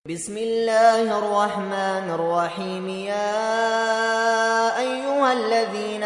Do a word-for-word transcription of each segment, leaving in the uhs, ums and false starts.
بسم الله الرحمن الرحيم. يا أيها الذين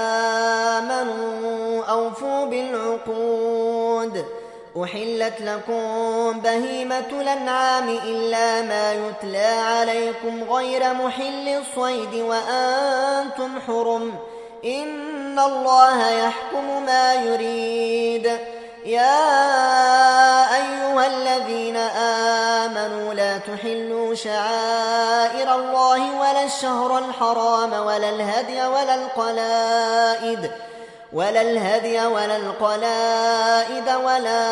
آمنوا أوفوا بالعقود. أحلت لكم بهيمة الأنعام إلا ما يتلى عليكم غير محل الصيد وأنتم حرم، إن الله يحكم ما يريد. يا أيها الذين آمنوا لا تحلوا شعائر الله ولا الشهر الحرام ولا الهدي ولا القلائد ولا الهدي ولا القلائد ولا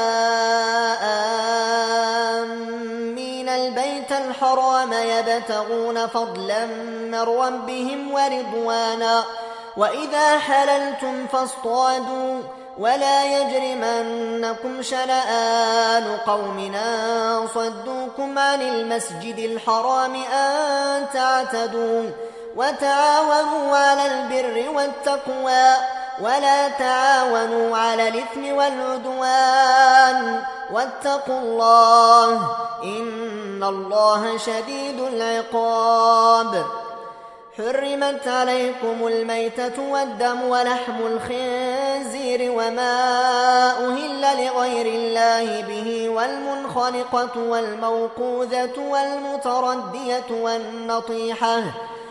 آمين البيت الحرام يبتغون فضلا من ربهم ورضوانا. وإذا حللتم فاصطادوا ولا يجرمنكم شنآن قوم أن صدوكم عن المسجد الحرام أن تعتدوا. وتعاونوا على البر والتقوى ولا تعاونوا على الإثم والعدوان، واتقوا الله إن الله شديد العقاب. حرمت عليكم الميتة والدم ولحم الخنزير وما أهل لغير الله به والمنخنقة والموقوذة والمتردية والنطيحة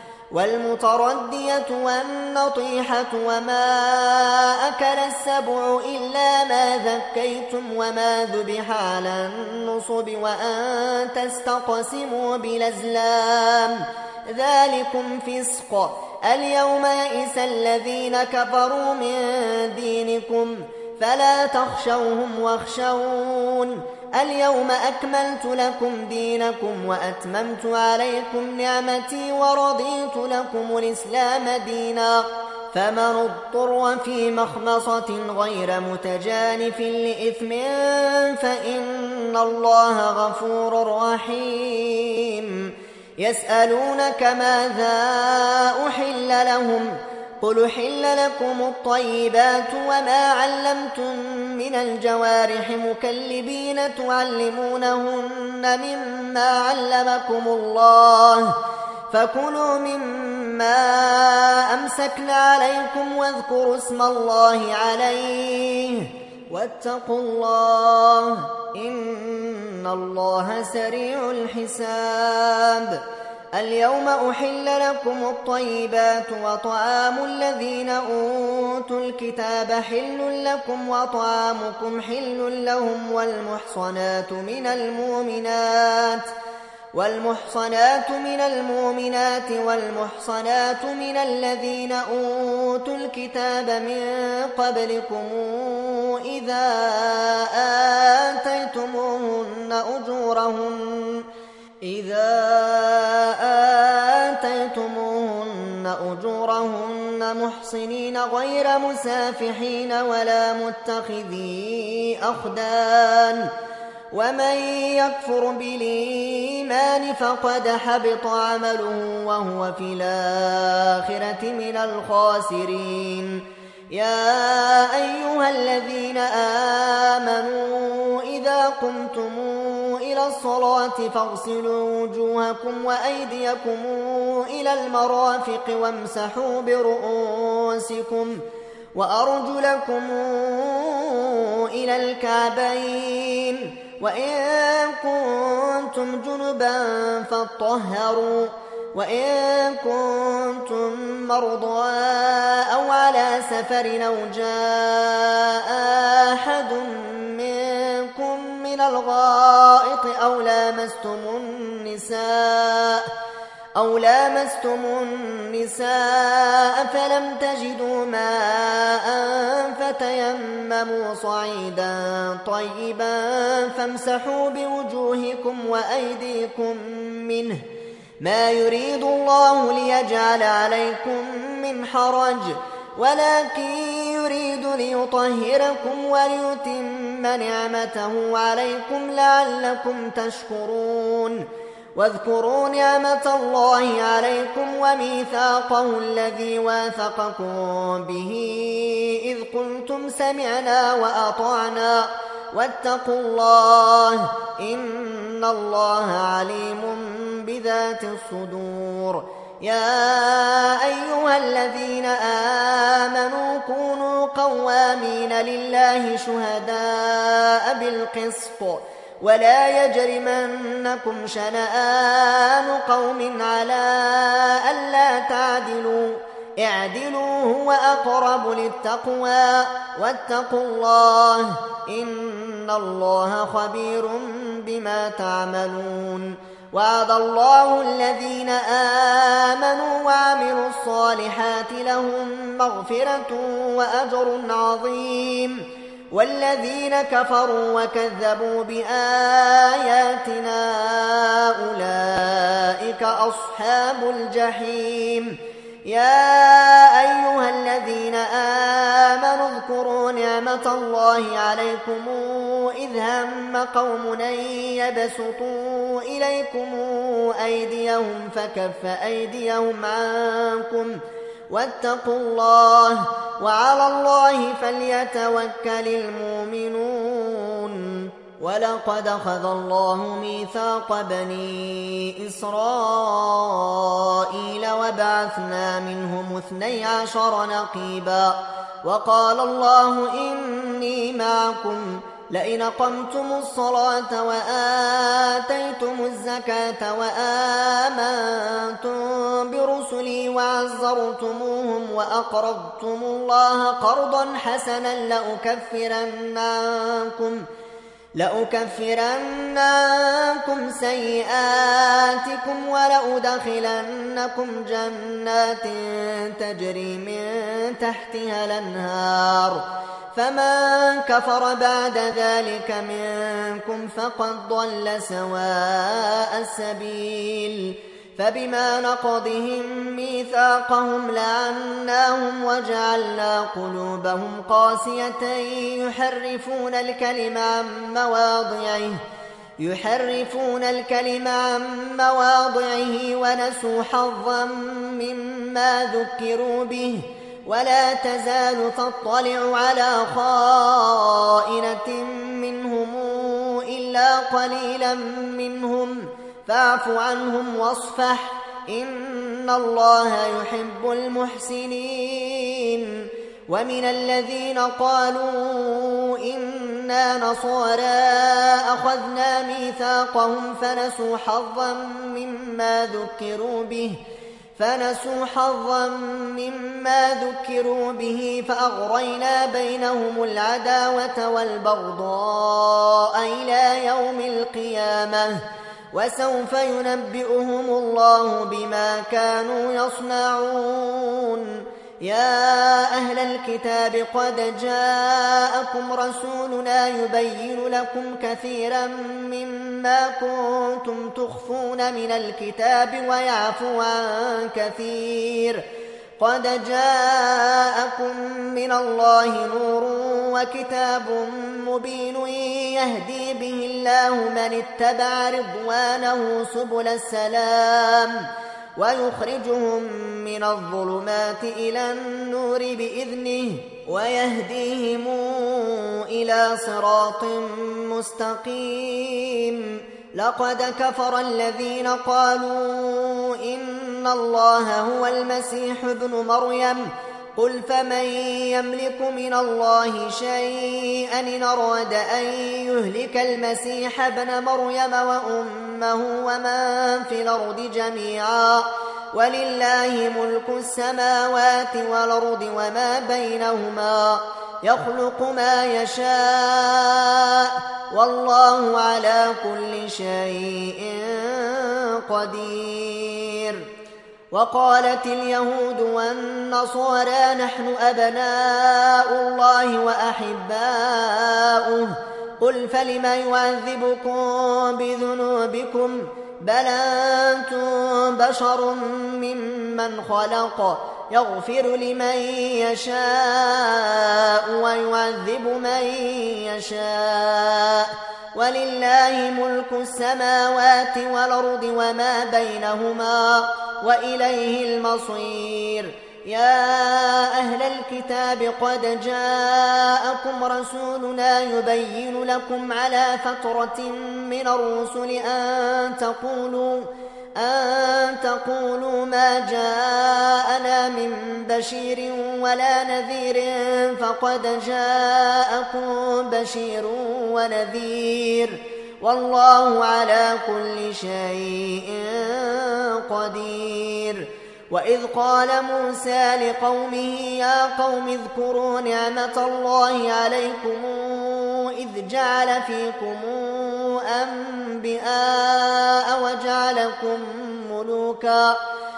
والمتردية والنطيحة وما أكل السبع إلا ما ذكيتم وما ذبح على النصب وأن تستقسموا بالأزلام، ذلكم فسق. اليوم يئس الذين كفروا من دينكم فلا تخشوهم واخشون. اليوم أكملت لكم دينكم وأتممت عليكم نعمتي ورضيت لكم الإسلام دينا. فمن اضطر في مخمصة غير متجانف لإثم فإن الله غفور رحيم. يسألونك ماذا أحل لهم قل أحل لكم الطيبات وما علمتم من الجوارح مكلبين تعلمونهن مما علمكم الله فكلوا مما أمسكن عليكم واذكروا اسم الله عليه واتقوا الله إن الله سريع الحساب. اليوم أحل لكم الطيبات وطعام الذين أوتوا الكتاب حل لكم وطعامكم حل لهم والمحصنات من المؤمنات والمحصنات من المؤمنات والمحصنات من الذين أوتوا الكتاب من قبلكم إذا آتيتموهن أجورهن إذا آتيتموهن أجورهن محصنين غير مسافحين ولا متخذي أخدان. ومن يكفر بالإيمان فقد حبط عمله وهو في الآخرة من الخاسرين. يا أيها الذين آمنوا إذا قمتم إلى الصلاة فاغسلوا وجوهكم وأيديكم إلى المرافق وامسحوا برؤوسكم وأرجلكم إلى الكعبين وإن كنتم جنبا فاطهروا وإن كنتم مرضى أو على سفر أو جاء أحد منكم من الغائط أو لامستم النساء أو لامستم النساء فلم تجدوا ماء فتيمموا صعيدا طيبا فامسحوا بوجوهكم وأيديكم منه ما يريد الله ليجعل عليكم من حرج ولكن يريد ليطهركم وليتم نعمته عليكم لعلكم تشكرون. واذكروا نعمة الله عليكم وميثاقه الذي واثقكم به إذ قلتم سمعنا وأطعنا واتقوا الله إن إن الله عليم بذات الصدور. يا أيها الذين آمنوا كونوا قوامين لله شهداء بالقسط ولا يجرمنكم شنآن قوم على ألا تعدلوا اعدلوا هو أقرب للتقوى واتقوا الله إن الله خبير بما تعملون. وعد الله الذين آمنوا وعملوا الصالحات لهم مغفرة وأجر عظيم والذين كفروا وكذبوا بآياتنا أولئك أصحاب الجحيم. يا أيها الذين آمنوا اذكروا نعمة الله عليكم إذ هم قوم أن يبسطوا إليكم أيديهم فكف أيديهم عنكم واتقوا الله وعلى الله فليتوكل المؤمنون. ولقد أخذ الله ميثاق بني إسرائيل وبعثنا منهم اثني عشر نقيبا وقال الله إني معكم لئن أقمتم الصلاة وآتيتم الزكاة وآمنتم برسلي وعزرتموهم وأقرضتم الله قرضا حسنا لأكفرن عنكم لأكفرن عنكم سيئاتكم ولأدخلنكم جنات تجري من تحتها الأنهار فمن كفر بعد ذلك منكم فقد ضل سواء السبيل. فبما نقضهم ميثاقهم لعناهم وجعلنا قلوبهم قاسية يحرفون الكلم عن مواضعه يحرفون الكلم عن مواضعه ونسوا حظا مما ذكروا به ولا تزال تطلع على خائنة منهم إلا قليلا منهم فاعف عنهم واصفح إن الله يحب المحسنين. ومن الذين قالوا إنا نصارى أخذنا ميثاقهم فنسوا حظا مما ذكروا به فنسوا حظا مما ذكروا به فأغرينا بينهم العداوة والبغضاء إلى يوم القيامة وسوف ينبئهم الله بما كانوا يصنعون. يا أهل الكتاب قد جاءكم رسولنا يبين لكم كثيرا مما كنتم تخفون من الكتاب ويعفو عن كثير قد جاءكم من الله نور وكتاب مبين يهدي به الله من اتبع رضوانه سبل السلام ويخرجهم من الظلمات إلى النور بإذنه ويهديهم إلى صراط مستقيم. لقد كفر الذين قالوا إن الله هو المسيح ابن مريم قل فمن يملك من الله شيئا إن أراد أن يهلك المسيح ابن مريم وأمه ومن في الأرض جميعا ولله ملك السماوات والأرض وما بينهما يخلق ما يشاء والله على كل شيء قدير. وقالت اليهود والنصارى نحن أبناء الله وأحباؤه قل فلم يعذبكم بذنوبكم بل أنتم بشر ممن خلق يغفر لمن يشاء ويعذب من يشاء ولله ملك السماوات والأرض وما بينهما وإليه المصير. يا أهل الكتاب قد جاءكم رسولنا يبين لكم على فترة من الرسل أن تقولوا أن تقولوا ما جاءنا من بشير ولا نذير فقد جاءكم بشير ونذير والله على كل شيء قدير. وإذ قال موسى لقومه يا قوم اذكروا نعمة الله عليكم إذ جعل فيكم أنبياء وجعلكم ملوكا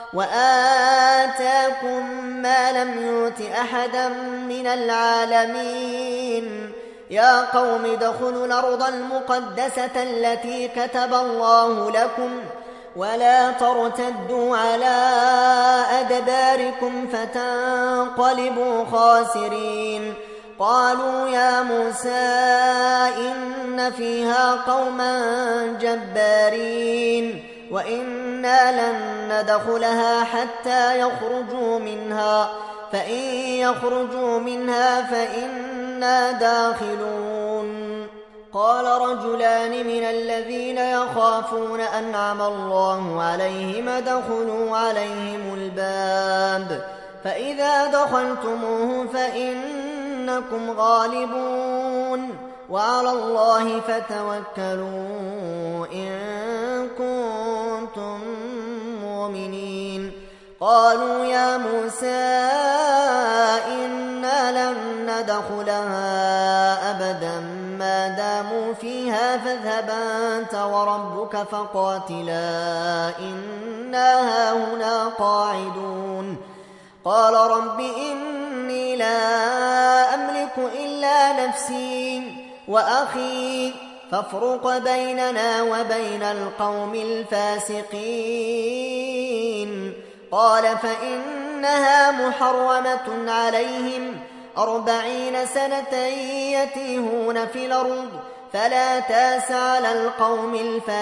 وآتاكم ما لم يؤت أحدا من العالمين. يا قوم ادخلوا الأرض المقدسة التي كتب الله لكم ولا ترتدوا على أدباركم فتنقلبوا خاسرين. قالوا يا موسى إن فيها قوما جبارين وإنا لن ندخلها حتى يخرجوا منها فإن يخرجوا منها فإنا داخلون. قال رجلان من الذين يخافون أنعم الله عليهم ادخلوا عليهم الباب فإذا دخلتموه فإنكم غالبون وعلى الله فتوكلوا إن كنتم مؤمنين. قالوا يا موسى إنا لن ندخلها أبدا ما داموا فيها فاذهب أنت وربك فقاتلا إنا هاهنا قاعدون. قال رب إني لا أملك إلا نفسي وأخي فافرق بيننا وبين القوم الفاسقين. قال فإنها محرمة عليهم أربعين سنة يتيهون في الأرض فلا تاس على القوم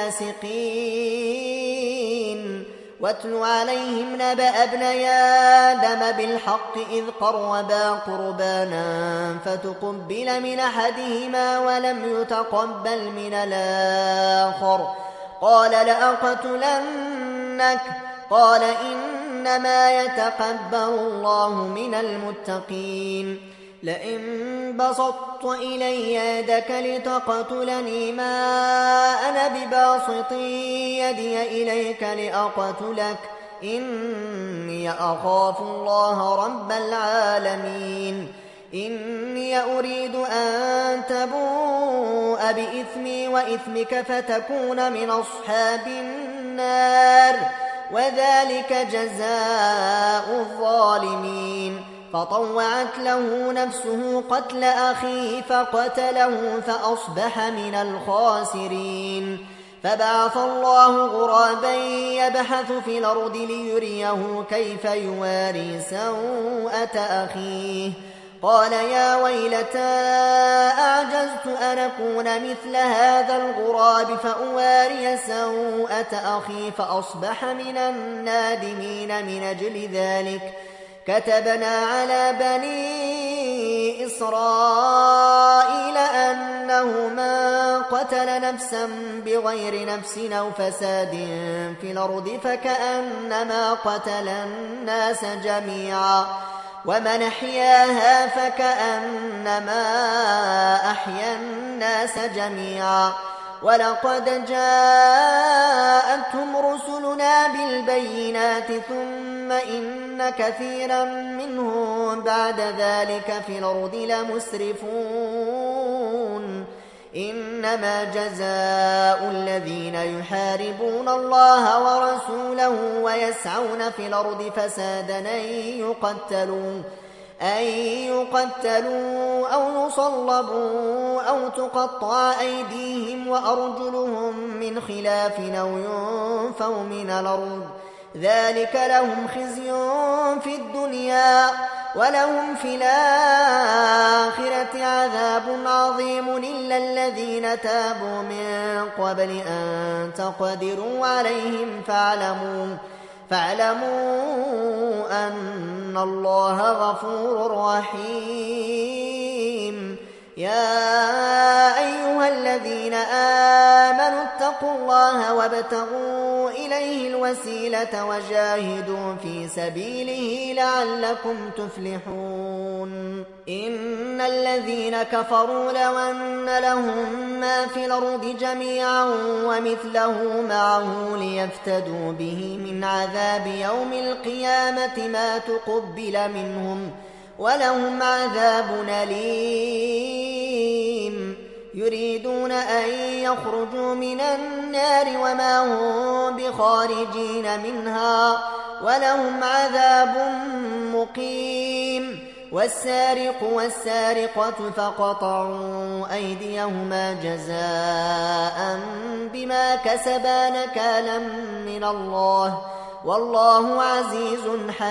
الفاسقين. واتل عليهم نبأ ابني آدم بالحق إذ قربا قربانا فتقبل من أحدهما ولم يتقبل من الآخر قال لأقتلنك قال إنما يتقبل الله من المتقين. لئن بسطت إلي يدك لتقتلني ما أنا بباسط يدي إليك لأقتلك إني أخاف الله رب العالمين. إني أريد أن تبوء بإثمي وإثمك فتكون من أصحاب النار وذلك جزاء الظالمين. فطوعت له نفسه قتل أخيه فقتله فأصبح من الخاسرين. فبعث الله غرابا يبحث في الأرض ليريه كيف يواري سوءة أخيه قال يا ويلتى أعجزت أن أكون مثل هذا الغراب فأواري سوءة أخي فأصبح من النادمين. من أجل ذلك كتبنا على بني إسرائيل أنه من قتل نفسا بغير نفس أو فساد في الأرض فكأنما قتل الناس جميعا ومن أحياها فكأنما أحيا الناس جميعا. ولقد جاءتهم رسلنا بالبينات ثم إن كثيرا منهم بعد ذلك في الأرض لمسرفون. إنما جزاء الذين يحاربون الله ورسوله ويسعون في الأرض فسادا أن يقتلوا أن يقتلوا أو يصلبوا أو تقطع أيديهم وأرجلهم من خلاف أو ينفوا من الأرض ذلك لهم خزي في الدنيا ولهم في الآخرة عذاب عظيم إلا الذين تابوا من قبل أن تقدروا عليهم فاعلموا فاعلموا أن الله غفور رحيم. يا أيها الذين آمنوا اتقوا الله وابتغوا إليه الوسيلة وجاهدوا في سبيله لعلكم تفلحون. إن الذين كفروا لو أن لهم ما في الأرض جميعا ومثله معه ليفتدوا به من عذاب يوم القيامة ما تقبل منهم ولهم عذاب أليم. يريدون أن يخرجوا من النار وما هم بخارجين منها ولهم عذاب مقيم. والسارق والسارقة فقطعوا أيديهما جزاء بما كسبا نكالا من الله والله عزيز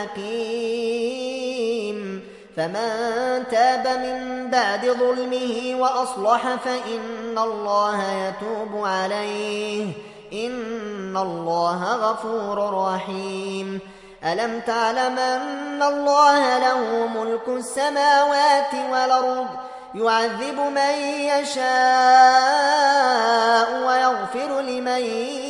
حكيم. فمن تاب من بعد ظلمه وأصلح فإن الله يتوب عليه إن الله غفور رحيم. ألم تعلم أن الله له ملك السماوات والأرض يعذب من يشاء ويغفر لمن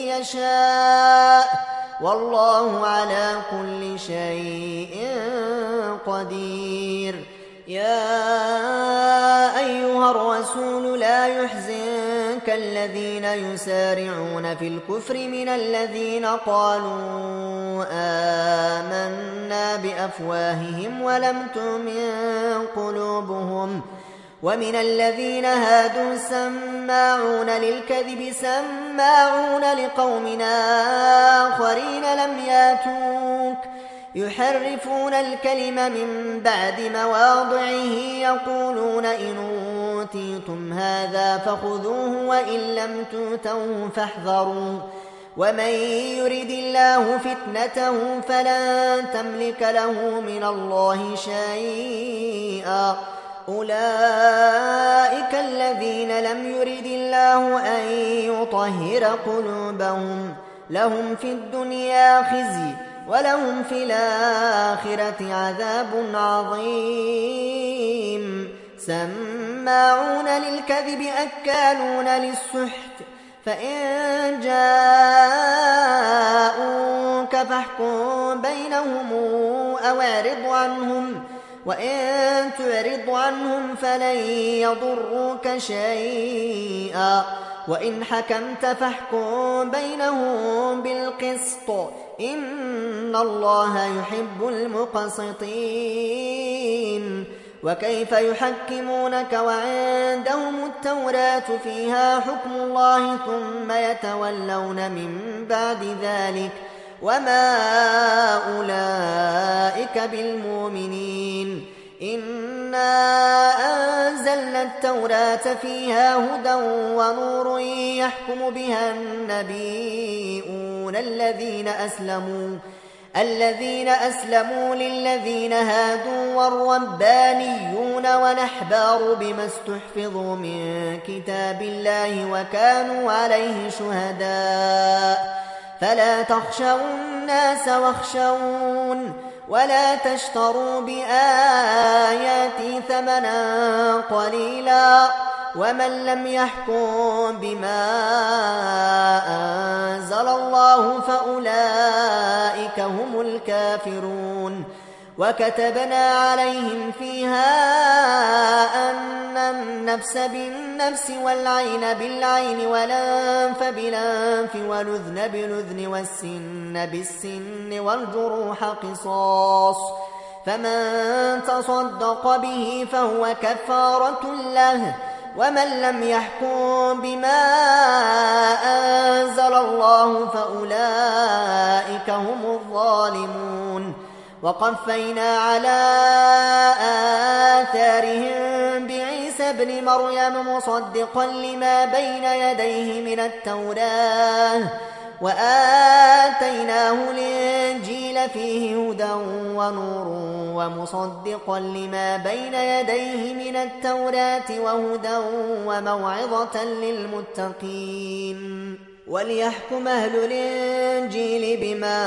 يشاء والله على كل شيء قدير. يا أيها الرسول لا يحزنك الذين يسارعون في الكفر من الذين قالوا آمنا بأفواههم ولم تؤمن قلوبهم ومن الذين هادوا سماعون للكذب سماعون لقوم آخرين لم ياتوك يحرفون الكلم من بعد مواضعه يقولون إن أوتيتم هذا فخذوه وإن لم تؤتوه فاحذروا ومن يرد الله فتنته فلن تملك له من الله شيئا. أولئك الذين لم يرد الله أن يطهر قلوبهم لهم في الدنيا خزي ولهم في الآخرة عذاب عظيم. سماعون للكذب أكالون للسحت فإن جاءوك فاحكم بينهم أو اعرض عنهم وإن تعرض عنهم فلن يضروك شيئا وإن حكمت فاحكم بينهم بالقسط إن الله يحب المقسطين. وكيف يحكمونك وعندهم التوراة فيها حكم الله ثم يتولون من بعد ذلك وما أولئك بالمؤمنين. إنا أنزلنا التوراة فيها هدى ونور يحكم بها النبيون الذين أسلموا الذين أسلموا للذين هادوا والربانيون والأحبار بما استحفظوا من كتاب الله وكانوا عليه شهداء فلا تخشوا الناس واخشون ولا تشتروا بآياتي ثمنا قليلا ومن لم يحكم بما أنزل الله فأولئك هم الكافرون. وكتبنا عليهم فيها أن النفس بالنفس والعين بالعين والأنف بالأنف والأذن بالأذن والسن بالسن والجروح قصاص فمن تصدق به فهو كفارة له ومن لم يحكم بما أنزل الله فأولئك هم الظالمون. وقفينا على آثارهم بعيسى ابن مريم مصدقا لما بين يديه من التوراة وآتيناه الإنجيل فيه هدى ونور ومصدقا لما بين يديه من التوراة وهدى وموعظة للمتقين. وليحكم أهل الإنجيل بما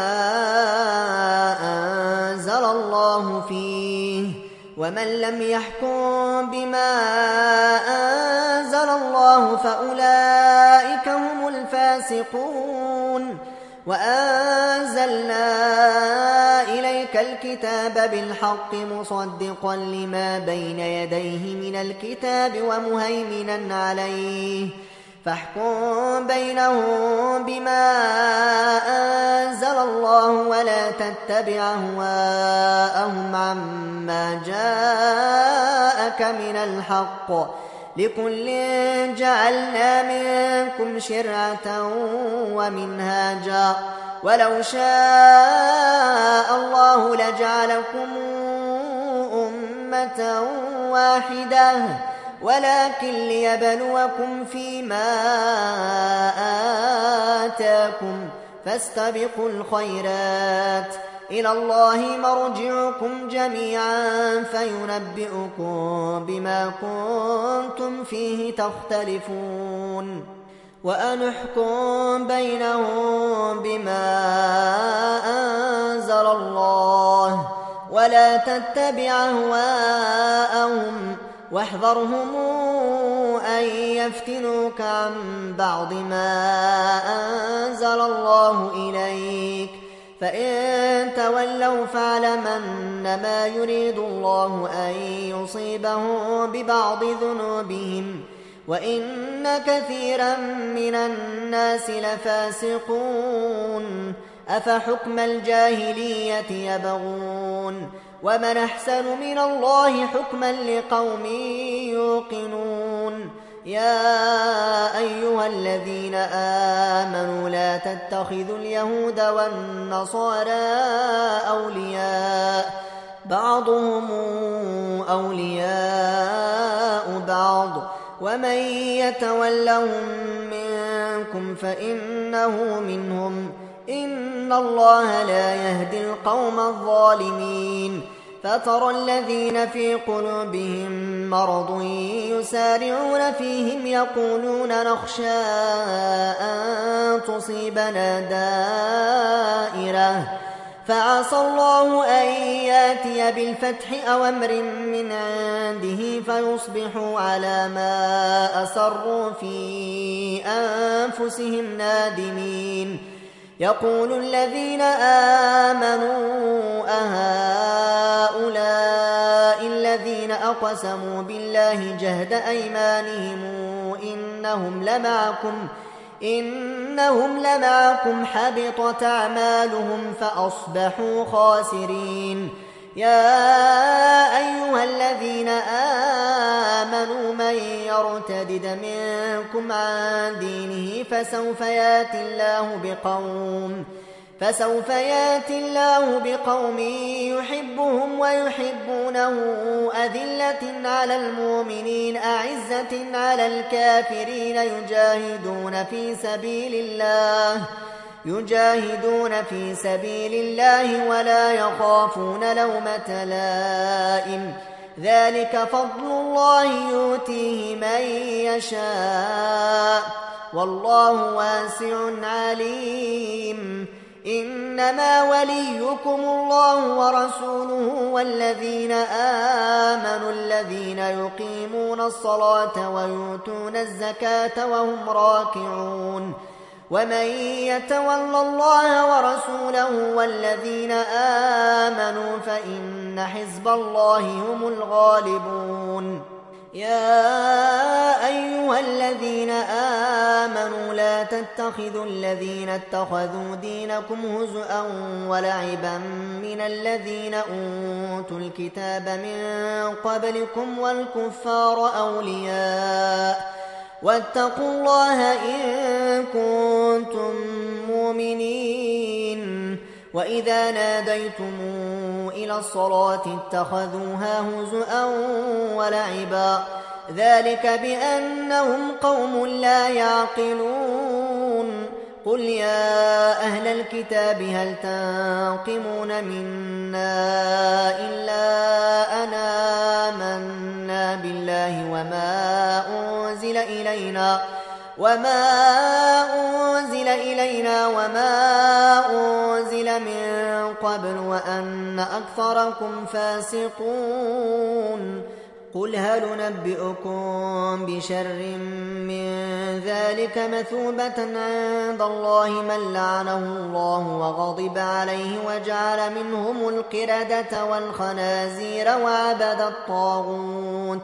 أنزل الله فيه، ومن لم يحكم بما أنزل الله فأولئك هم الفاسقون. وأنزلنا إليك الكتاب بالحق مصدقا لما بين يديه من الكتاب ومهيمنا عليه، فاحكم بينهم بما أنزل الله ولا تتبع أهواءهم عما جاءك من الحق، لكل جعلنا منكم شرعة ومنهاجا، ولو شاء الله لجعلكم أمة واحدة ولكن ليبلوكم فيما آتاكم، فاستبقوا الخيرات، إلى الله مرجعكم جميعا فينبئكم بما كنتم فيه تختلفون. وأن احكم بينهم بما أنزل الله ولا تتبع أهواءهم، واحذرهم أن يفتنوك عن بعض ما أنزل الله إليك، فإن تولوا فاعلم أنما يريد الله أن يصيبهم ببعض ذنوبهم، وإن كثيرا من الناس لفاسقون. أفحكم الجاهلية يبغون، ومن أحسن من الله حكما لقوم يوقنون. يا أيها الذين آمنوا لا تتخذوا اليهود والنصارى أولياء، بعضهم أولياء بعض، ومن يتولهم منكم فإنه منهم، إن الله لا يهدي القوم الظالمين. فترى الذين في قلوبهم مرض يسارعون فيهم يقولون نخشى أن تصيبنا دائرة، فعسى الله أن ياتي بالفتح أو أمر من عنده فيصبحوا على ما أسروا في أنفسهم نادمين. يقول الذين آمنوا أهؤلاء الذين أقسموا بالله جهد أيمانهم إنهم لمعكم إنهم لمعكم حبطت أعمالهم فأصبحوا خاسرين. يا أيها الذين آمنوا من يرتدد منكم عن دينه فسوف يأتي الله بقوم فسوف يأتي الله بقوم يحبهم ويحبونه أذلة على المؤمنين أعزة على الكافرين يجاهدون في سبيل الله يجاهدون في سبيل الله ولا يخافون لومة لائم، ذلك فضل الله يؤتيه من يشاء والله واسع عليم. إنما وليكم الله ورسوله والذين آمنوا الذين يقيمون الصلاة ويؤتون الزكاة وهم راكعون. ومن يتول الله ورسوله والذين آمنوا فإن حزب الله هم الغالبون. يا أيها الذين آمنوا لا تتخذوا الذين اتخذوا دينكم هزءا ولعبا من الذين أوتوا الكتاب من قبلكم والكفار أولياء واتقوا الله إن كنتم مؤمنين. وإذا ناديتم إلى الصلاة اتخذوها هزءا ولعبا، ذلك بأنهم قوم لا يعقلون. قل يا أهل الكتاب هل تنقمون منا إلا أن آمنا بالله وما أنزل إلينا وما أنزل إلينا وما أنزل من قبل وأن أكثركم فاسقون قل هل ننبئكم بشر من ذلك مثوبة عند الله من لعنه الله وغضب عليه وجعل منهم القردة والخنازير وعبد الطاغوت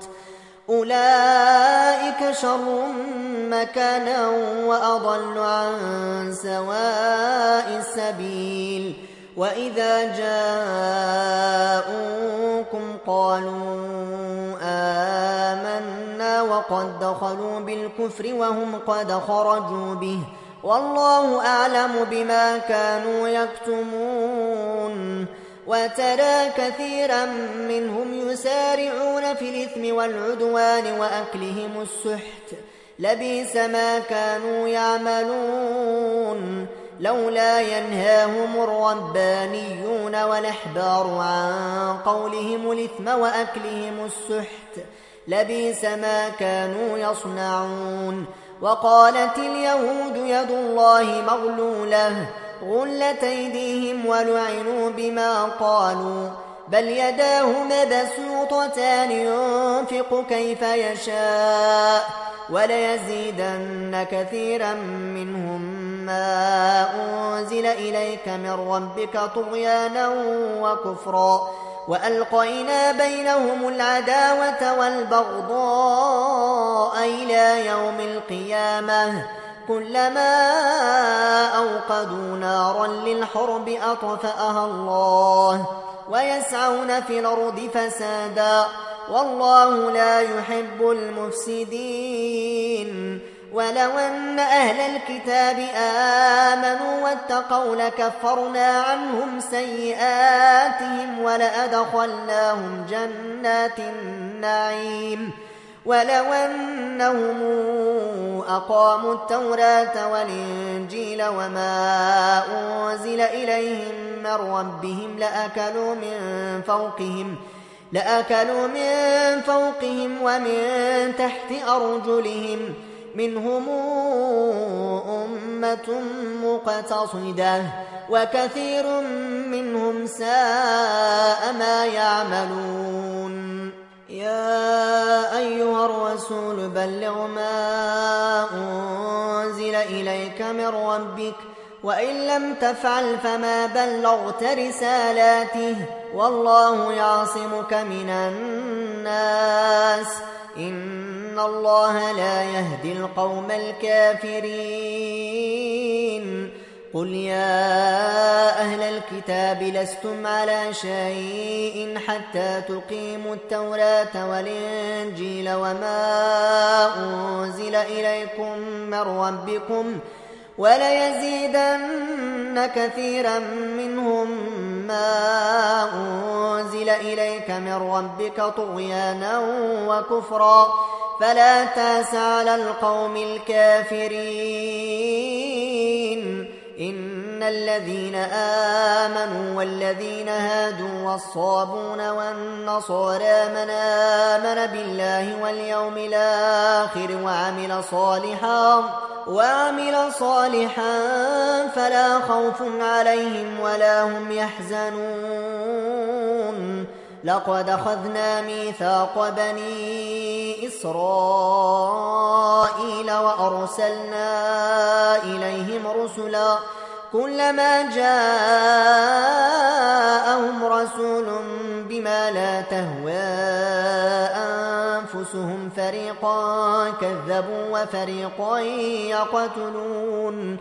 أولئك شر مكانا وأضل عن سواء السبيل وإذا جاءوكم قالوا آمنا وقد دخلوا بالكفر وهم قد خرجوا به والله أعلم بما كانوا يكتمون وترى كثيرا منهم يسارعون في الإثم والعدوان وأكلهم السحت لبئس ما كانوا يعملون لولا ينهاهم الربانيون والأحبار عن قولهم الإثم وأكلهم السحت لبئس ما كانوا يصنعون وقالت اليهود يد الله مغلولة غلت أيديهم ولعنوا بما قالوا بل يداه مبسوطتان ينفق كيف يشاء وليزيدن كثيرا منهم ما أنزل إليك من ربك طغيانا وكفرا وألقينا بينهم العداوة والبغضاء إلى يوم القيامة كلما أوقدوا نارا للحرب أطفأها الله ويسعون في الأرض فسادا والله لا يحب المفسدين ولو أن أهل الكتاب آمنوا واتقوا لكفرنا عنهم سيئاتهم ولأدخلناهم جنات النعيم ولو أنهم أقاموا التوراة والإنجيل وما أنزل إليهم من ربهم لأكلوا من فوقهم لأكلوا من فوقهم ومن تحت أرجلهم منهم أمة مقتصدة وكثير منهم ساء ما يعملون يا أيها الرسول بلغ ما أنزل إليك من ربك وإن لم تفعل فما بلغت رسالاته والله يعصمك من الناس إن الله لا يهدي القوم الكافرين قل يا أهل الكتاب لستم على شيء حتى تقيموا التوراة والإنجيل وما أنزل إليكم من ربكم وليزيدن كثيرا منهم ما أنزل إليك من ربك طغيانا وكفرا فلا تأس على القوم الكافرين إن الذين آمنوا والذين هادوا والصابون والنصارى من آمن بالله واليوم الآخر وعمل صالحا وعمل صالحا فلا خوف عليهم ولا هم يحزنون لقد أخذنا ميثاق بني إسرائيل وأرسلنا إليهم رسلا كلما جاءهم رسول بما لا تهوى أنفسهم فريقا كذبوا وفريقا يقتلون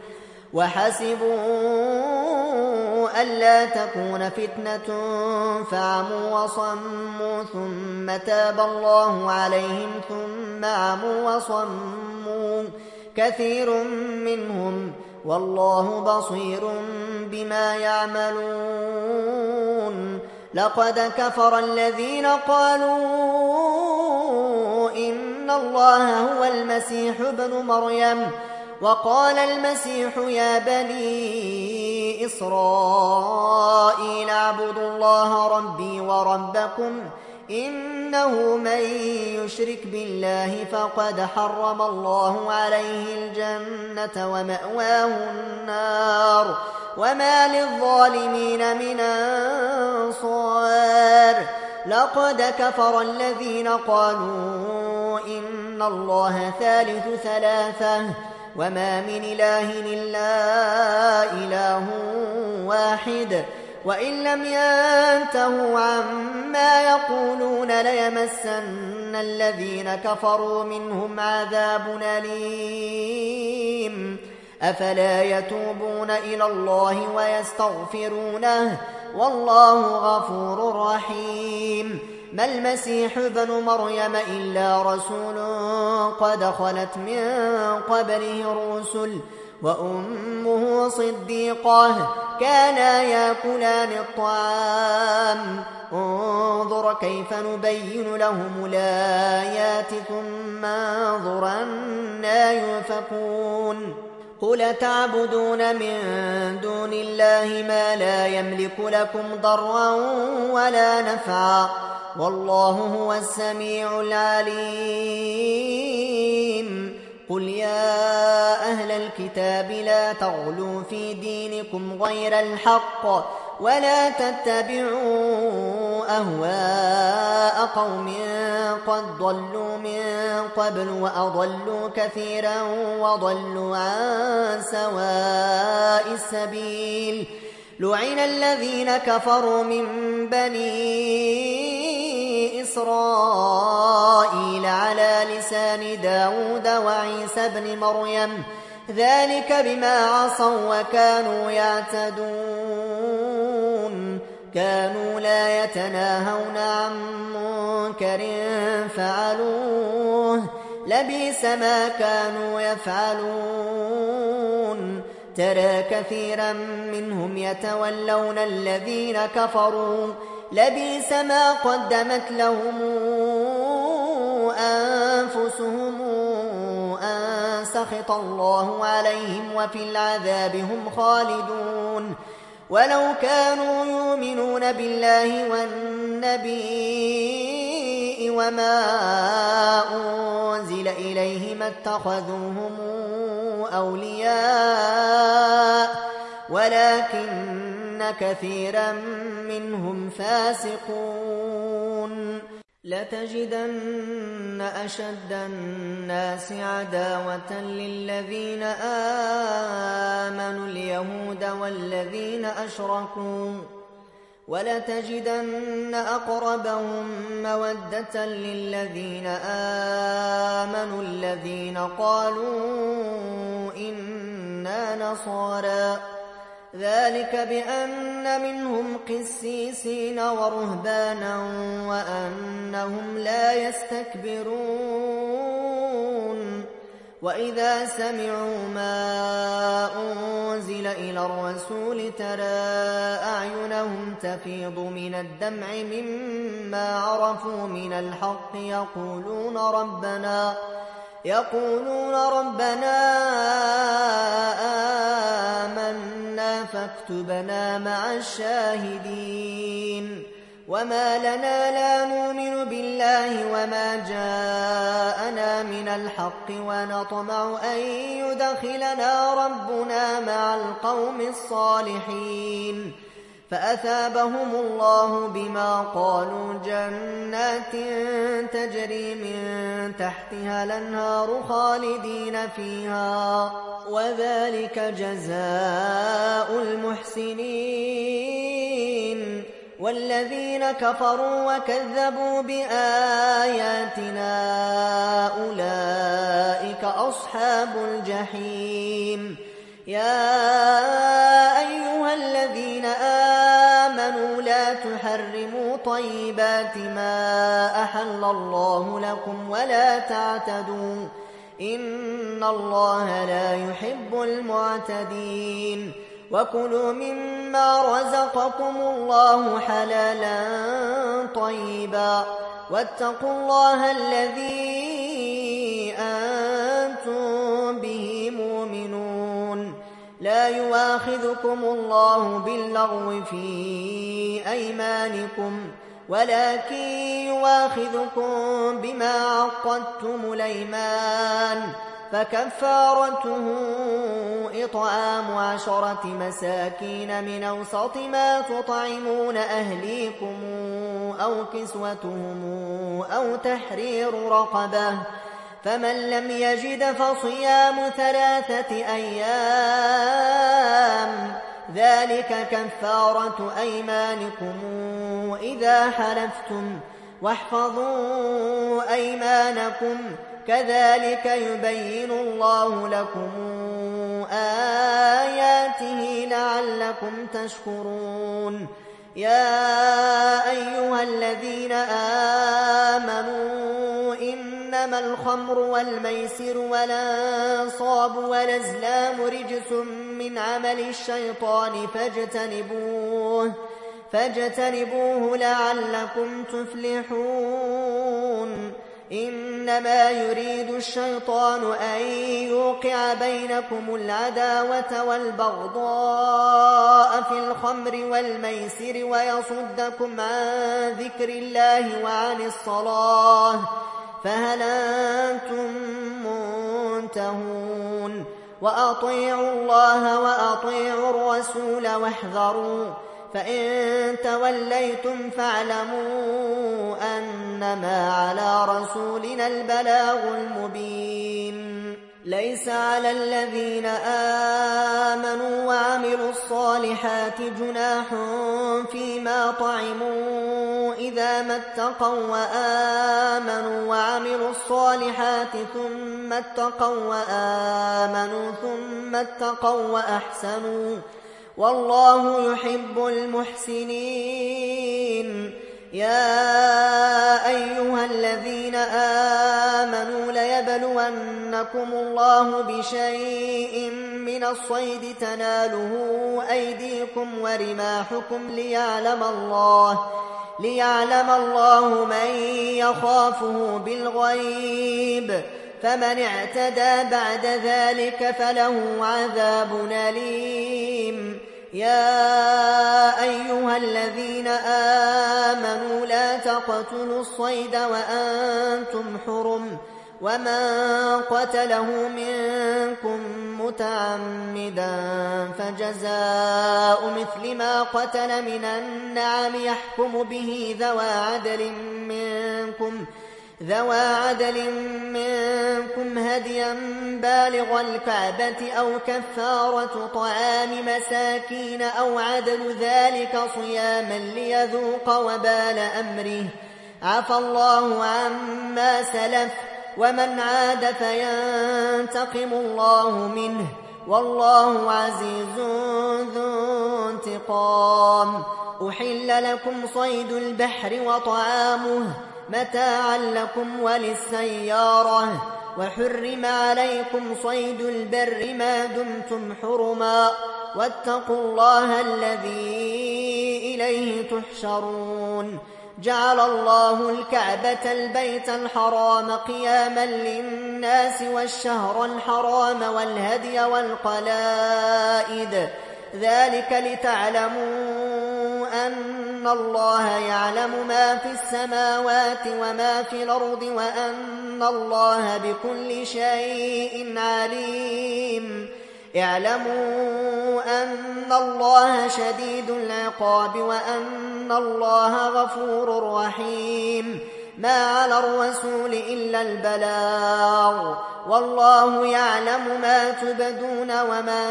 وحسبوا ألا تكون فتنة فعموا وصموا ثم تاب الله عليهم ثم عموا وصموا كثير منهم والله بصير بما يعملون لقد كفر الذين قالوا إن الله هو المسيح ابن مريم وقال المسيح يا بني إسرائيل اعبدوا الله ربي وربكم إنه من يشرك بالله فقد حرم الله عليه الجنة ومأواه النار وما للظالمين من أنصار. لقد كفر الذين قالوا إن الله ثالث ثلاثة وما من إله إلا إله واحد وإن لم ينتهوا عما يقولون ليمسن الذين كفروا منهم عذاب أليم. أفلا يتوبون إلى الله ويستغفرونه والله غفور رحيم. ما المسيح ابن مريم إلا رسول قد خلت من قبله الرسل وأمه صديقة كانا يأكلان الطعام. انظر كيف نبين لهم الآيات ثم انظر أنا يؤفكون. قل تعبدون من دون الله ما لا يملك لكم ضرا ولا نفعا والله هو السميع العليم. قل يا أهل الكتاب لا تغلوا في دينكم غير الحق ولا تتبعوا أهواء قوم قد ضلوا من قبل وأضلوا كثيرا وضلوا عن سواء السبيل. لعن الذين كفروا من بني إسرائيل على لسان داود وعيسى بن مريم ذلك بما عصوا وكانوا يعتدون. كانوا لا يتناهون عن منكر فعلوه لبئس ما كانوا يفعلون. ترى كثيرا منهم يتولون الذين كفروا لبئس ما قدمت لهم أنفسهم أن سخط الله عليهم وفي العذاب هم خالدون. ولو كانوا يؤمنون بالله والنبي وما أنزل إليه ما اتخذوهم أولياء ولكن كثيرا منهم فاسقون. لتجدن أشد الناس عداوة للذين آمنوا اليهود والذين أشركوا ولتجدن أقربهم مودة للذين آمنوا الذين قالوا إنا نصارى ذلك بأن منهم قسيسين ورهبانا وأنهم لا يستكبرون. وإذا سمعوا ما أنزل إلى الرسول ترى أعينهم تفيض من الدمع مما عرفوا من الحق يقولون ربنا يقولون ربنا آمنا فاكتبنا مع الشاهدين. وما لنا لا نؤمن بالله وما جاءنا من الحق ونطمع أن يدخلنا ربنا مع القوم الصالحين. فأثابهم الله بما قالوا جنات تجري من تحتها الأنهار خالدين فيها وذلك جزاء المحسنين. والذين كفروا وكذبوا بآياتنا أولئك أصحاب الجحيم. يا أيها الذين آمنوا لا تحرموا طيبات ما أحل الله لكم ولا تعتدوا إن الله لا يحب المعتدين. وكلوا مما رزقكم الله حلالا طيبا واتقوا الله الذي أنتم به مؤمنون. لا يؤاخذكم الله باللغو في أيمانكم ولكن يواخذكم بما عقدتم الأيمان، فكفارته إطعام عشرة مساكين من أوسط ما تطعمون أهليكم أو كسوتهم أو تحرير رقبة، فمن لم يجد فصيام ثلاثة أيام، ذلك كفارة أيمانكم إذا حلفتم، واحفظوا أيمانكم، كذلك يبين الله لكم آياته لعلكم تشكرون. يا أيها الذين آمنوا إنما الخمر والميسر والأنصاب والأزلام رجس من عمل الشيطان فاجتنبوه فاجتنبوه لعلكم تفلحون. إنما يريد الشيطان أن يوقع بينكم العداوة والبغضاء في الخمر والميسر ويصدكم عن ذكر الله وعن الصلاة، فهل أنتم منتهون؟ وأطيعوا الله وأطيعوا الرسول واحذروا، فإن توليتم فاعلموا أنما على رسولنا البلاغ المبين. ليس على الذين آمنوا وعملوا الصالحات جناح فيما طعموا إذا ما اتقوا وآمنوا وعملوا الصالحات ثم اتقوا وآمنوا ثم اتقوا وأحسنوا، والله يحب المحسنين. يا أيها الذين آمنوا ليبلونكم الله بشيء من الصيد تناله أيديكم ورماحكم ليعلم الله ليعلم الله من يخافه بالغيب، فمن اعتدى بعد ذلك فله عذاب أليم. يا أيها الذين آمنوا لا تقتلوا الصيد وأنتم حرم، ومن قتله منكم متعمدا فجزاء مثل ما قتل من النعم يحكم به ذوى عدل منكم ذوى عدل منكم هديا بالغ الكعبة أو كفارة طعام مساكين أو عدل ذلك صياما ليذوق وبال أمره، عفى الله عما سلف، ومن عاد فينتقم الله منه، والله عزيز ذو انتقام. أحل لكم صيد البحر وطعامه متاعا لكم وللسيارة، وحرم عليكم صيد البر ما دمتم حرما، واتقوا الله الذي إليه تحشرون. جعل الله الكعبة البيت الحرام قياما للناس والشهر الحرام والهدي والقلائد، ذلك لتعلموا أن الله يعلم ما في السماوات وما في الأرض وأن الله بكل شيء عليم. اعلموا أن الله شديد العقاب وأن الله غفور رحيم. ما على الرسول إلا البلاغ، والله يعلم ما تبدون وما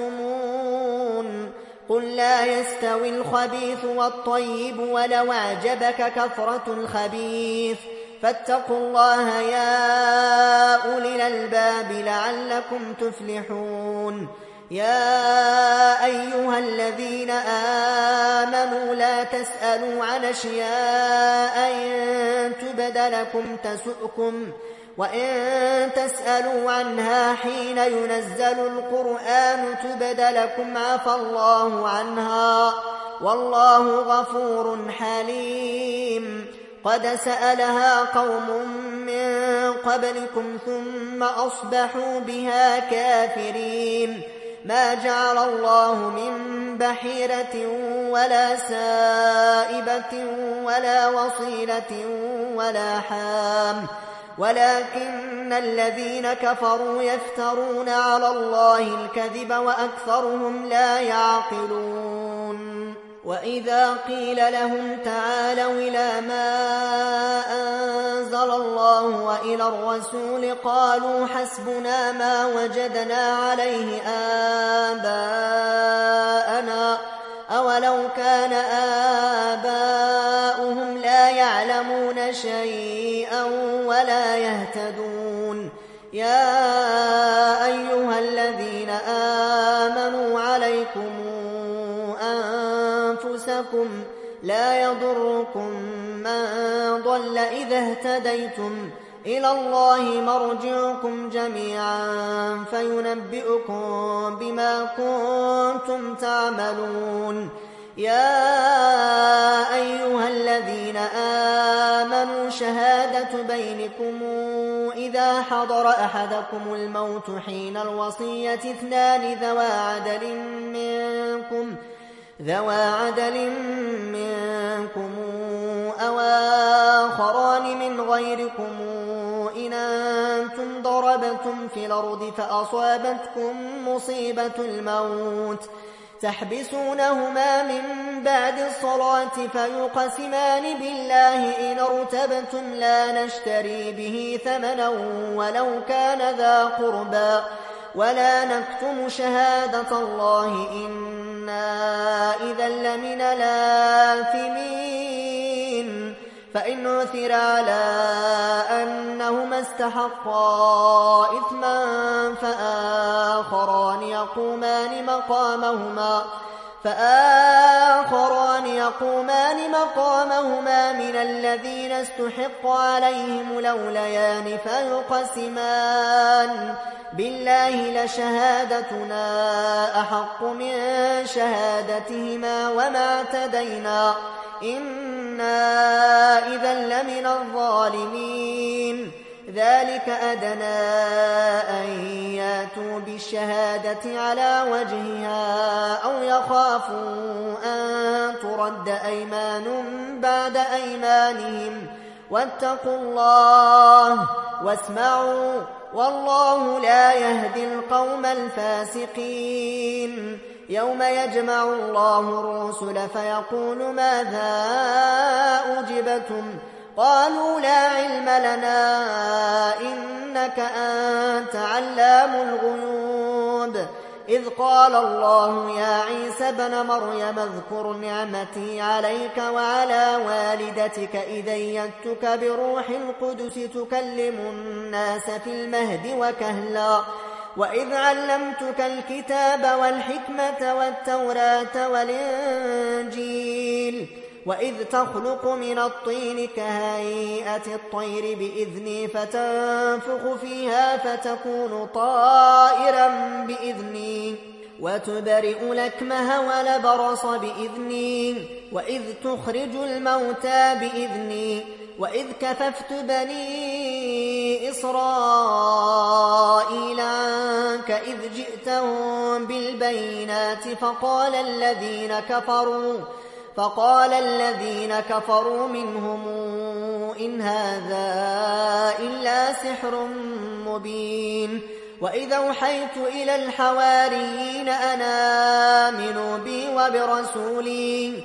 تكتمون. قل لا يستوي الخبيث والطيب ولو أعجبك كثرة الخبيث، فاتقوا الله يا أولي الألباب لعلكم تفلحون. يا أيها الذين آمنوا لا تسألوا عن أشياء إن تبد لكم تسؤكم، وإن تسألوا عنها حين ينزل القرآن تبد لكم عفى الله عنها، والله غفور حليم. قد سألها قوم من قبلكم ثم أصبحوا بها كافرين. ما جعل الله من بحيرة ولا سائبة ولا وصيلة ولا حام ولكن الذين كفروا يفترون على الله الكذب وأكثرهم لا يعقلون. وإذا قيل لهم تعالوا إلى ما أنزل الله وإلى الرسول قالوا حسبنا ما وجدنا عليه آباءنا أولو كان آباؤهم لا يعلمون شيئا ولا يهتدون. يا أيها الذين آمنوا عليكم أنفسكم لا يضركم من ضل إذا اهتديتم إلى الله مرجعكم جميعا فينبئكم بما كنتم تعملون. يا أيها الذين آمنوا شهادة بينكم إذا حضر أحدكم الموت حين الوصية اثنان ذوى عدل منكم ذوى عدل منكم أو آخران من غيركم إن أنتم ضربتم في الأرض فأصابتكم مصيبة الموت تحبسونهما من بعد الصلاة فيقسمان بالله إن ارتبتم لا نشتري به ثمنا ولو كان ذا قربى ولا نكتم شهادة الله إنا إذا لمن الآثمين. فإن عثر على أنهما استحقا إثما فآخران يقومان مقامهما فآخران يقومان مقامهما من الذين استحق عليهم الأوليان فيقسمان بالله لشهادتنا أحق من شهادتهما وما اعتدينا إنا إذا لمن الظالمين. ذلك أدنى أن ياتوا بالشهادة على وجهها أو يخافوا أن ترد أيمان بعد أيمانهم واتقوا الله واسمعوا والله لا يهدي القوم الفاسقين. يوم يجمع الله الرسل فيقول ماذا أجبتم قالوا لا علم لنا إنك أنت علام الغيوب. إذ قال الله يا عيسى ابن مريم اذكر نعمتي عليك وعلى والدتك إذ أيدتك بروح القدس تكلم الناس في المهد وكهلا وإذ علمتك الكتاب والحكمة والتوراة والإنجيل وإذ تخلق من الطين كهيئة الطير بإذني فتنفخ فيها فتكون طائرا بإذني وتبرئ الأكمه والأبرص بإذني وإذ تخرج الموتى بإذني وإذ كففت بني إسرائيل عنك إذ جئتهم بالبينات فقال الذين كفروا فقال الذين كفروا منهم إن هذا إلا سحر مبين. وإذا أوحيت إلى الحواريين أن آمنوا بي وبرسولي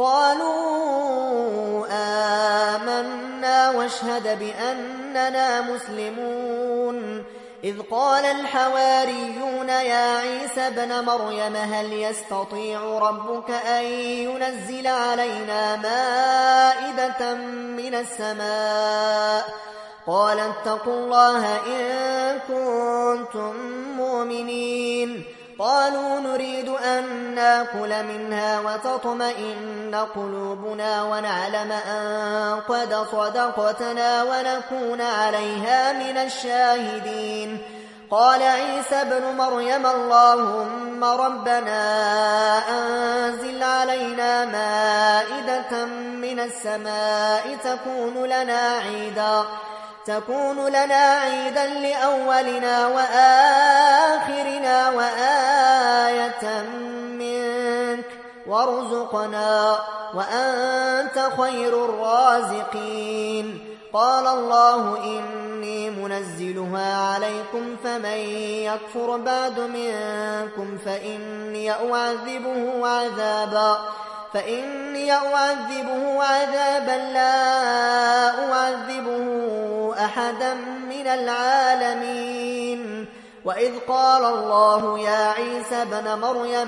قالوا آمنا واشهد بأننا مسلمون. إذ قال الحواريون يا عيسى ابن مريم هل يستطيع ربك أن ينزل علينا مائدة من السماء قال اتقوا الله إن كنتم مؤمنين. قالوا نريد أن نأكل منها وتطمئن قلوبنا ونعلم أن قد صدقتنا ونكون عليها من الشاهدين. قال عيسى ابن مريم اللهم ربنا أنزل علينا مائدة من السماء تكون لنا عيدا تكون لنا عيدا لأولنا وآخرنا وآية منك وارزقنا وأنت خير الرازقين. قال الله إني منزلها عليكم فمن يكفر بعد منكم فإني أعذبه عذابا فإني أعذبه عذابا لا أعذبه أحدا من العالمين. وإذ قال الله يا عيسى ابن مريم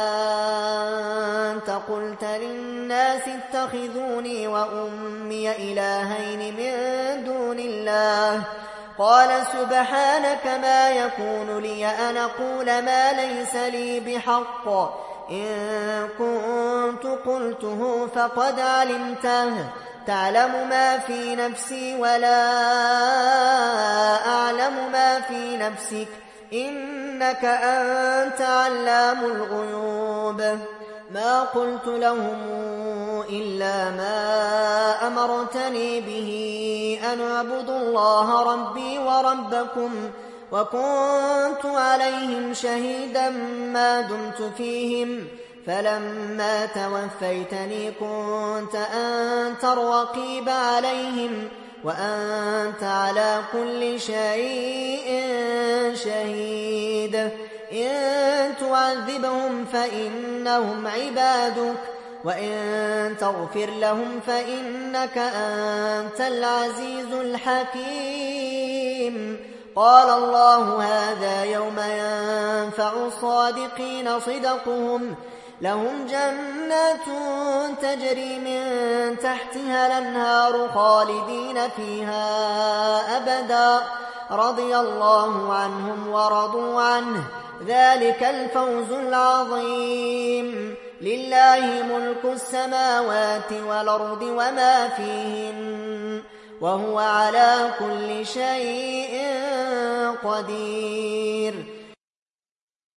أنت قلت للناس اتخذوني وأمي إلهين من دون الله قال سبحانك ما يكون لي أن أقول ما ليس لي بحق إن كنت قلته فقد علمته تعلم ما في نفسي ولا أعلم ما في نفسك إنك أنت علام الغيوب. ما قلت لهم إلا ما أمرتني به أن اعبدوا الله ربي وربكم وكنت عليهم شهيدا ما دمت فيهم فلما توفيتني كنت أنت الرقيب عليهم وأنت على كل شيء شهيد. إن تعذبهم فإنهم عبادك وإن تغفر لهم فإنك أنت العزيز الحكيم. قال الله هذا يوم ينفع الصادقين صدقهم لهم جنات تجري من تحتها الأنهار خالدين فيها أبدا رضي الله عنهم ورضوا عنه ذلك الفوز العظيم. لله ملك السماوات والأرض وما فيهن وهو على كل شيء قدير.